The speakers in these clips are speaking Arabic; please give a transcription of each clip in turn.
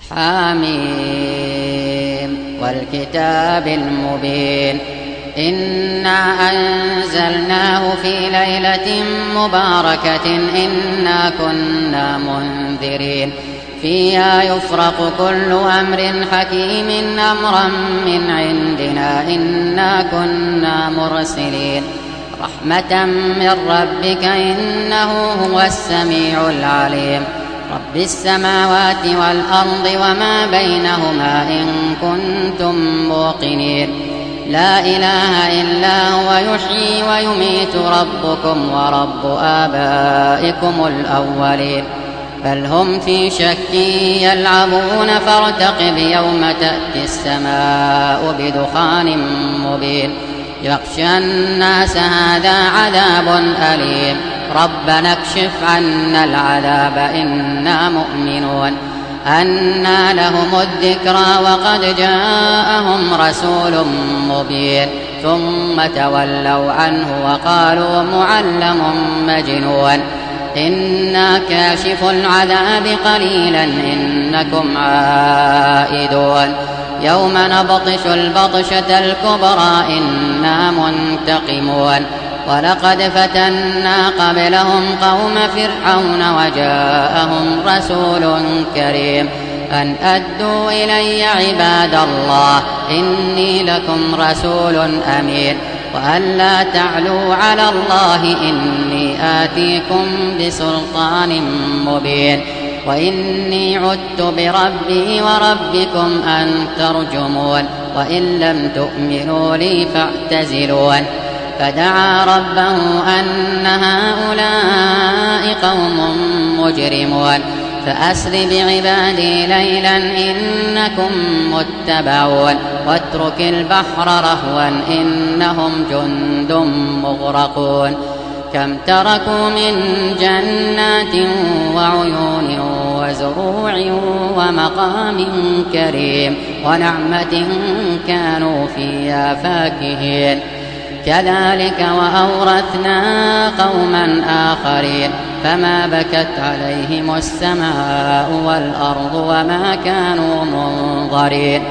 حميم والكتاب المبين إنا أنزلناه في ليلة مباركة إنا كنا منذرين فيها يفرق كل أمر حكيم أمرا من عندنا إنا كنا مرسلين رحمة من ربك إنه هو السميع العليم رب السماوات والأرض وما بينهما إن كنتم موقنين لا إله إلا هو يحيي ويميت ربكم ورب آبائكم الأولين بل هم في شك يلعبون فارتقب يوم تأتي السماء بدخان مبين يغشى الناس هذا عذاب أليم ربنا اكشف عنا العذاب إنا مؤمنون أنى لهم الذكرى وقد جاءهم رسول مبين ثم تولوا عنه وقالوا معلم مجنون إنا كاشف العذاب قليلا إنكم عائدون يوم نبطش البطشة الكبرى إنا منتقمون ولقد فتنا قبلهم قوم فرعون وجاءهم رسول كريم أن أدوا إلي عباد الله إني لكم رسول أمين وأن لا تعلوا على الله إني آتيكم بسلطان مبين وإني عدت بربي وربكم أن ترجمون وإن لم تؤمنوا لي فاعتزلون فدعا ربه أن هؤلاء قوم مجرمون فأسر بعبادي ليلا إنكم متبعون واترك البحر رهوا إنهم جند مغرقون كم تركوا من جنات وعيون وزروع ومقام كريم ونعمة كانوا فيها فاكهين كذلك وأورثنا قوما آخرين فما بكت عليهم السماء والأرض وما كانوا منظرين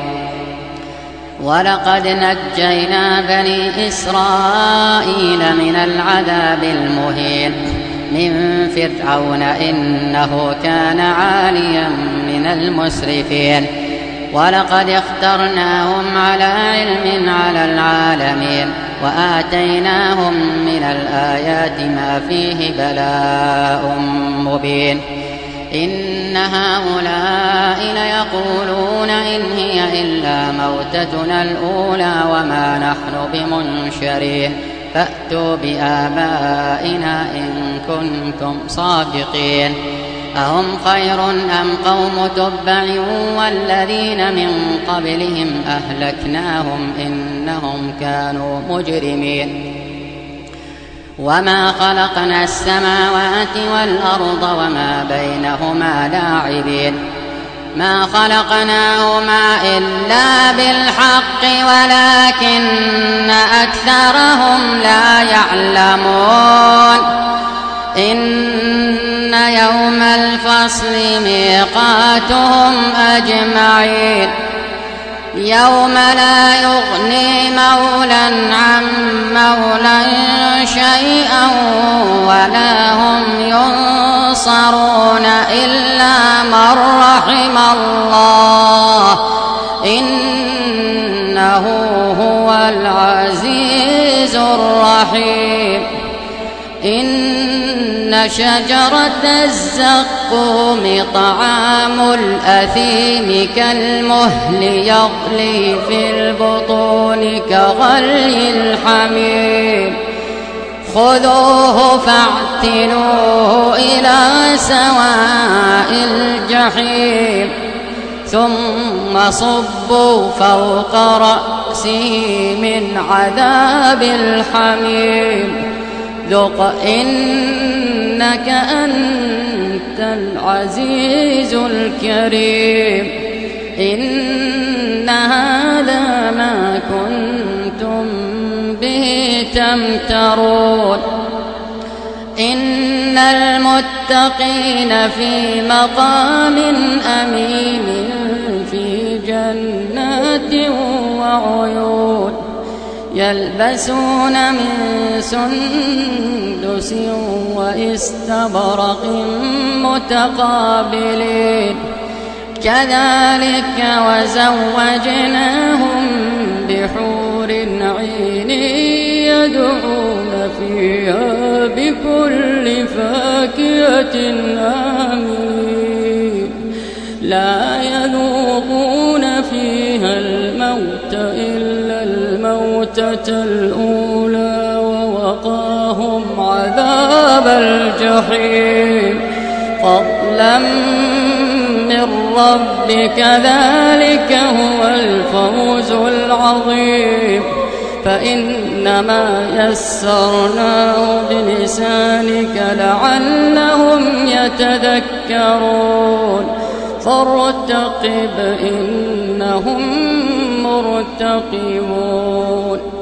ولقد نجينا بني إسرائيل من العذاب المهين من فرعون إنه كان عاليا من المسرفين ولقد اخترناهم على علم على العالمين وآتيناهم من الآيات ما فيه بلاء مبين إن هؤلاء ليقولون إن هي إلا موتتنا الأولى وما نحن بمنشرين فأتوا بآبائنا إن كنتم صادقين أهم خير أم قوم تبع والذين من قبلهم أهلكناهم إنهم كانوا مجرمين وما خلقنا السماوات والأرض وما بينهما لاعبين ما خلقناهما إلا بالحق ولكن أكثرهم لا يعلمون إن يوم الفصل ميقاتهم أجمعين يوم لا يغني مولى عن مولى شيئا ولا هم ينصرون إلا من رحم الله إنه هو العزيز الرحيم إن شجرة الزقوم طعام الأثيم كالمهل يغلي في البطون كغلي الحميم خذوه فاعتلوه إلى سواء الجحيم ثم صبوا فوق رأسه من عذاب الحميم ذق إنك أنت العزيز الكريم إن هذا ما كنتم به تمترون إن المتقين في مقام أمين يلبسون من سندس وإستبرق متقابلين كذلك وزوجناهم بحور عين يدعون فيها بكل فاكهة آمنين لا يذوقون فيها الموت إلا الموتة الأولى ووقاهم عذاب الجحيم فضلا من ربك ذلك هو الفوز العظيم فإنما يسرناه بلسانك لعلهم يتذكرون فارتقب إنهم مرتقبون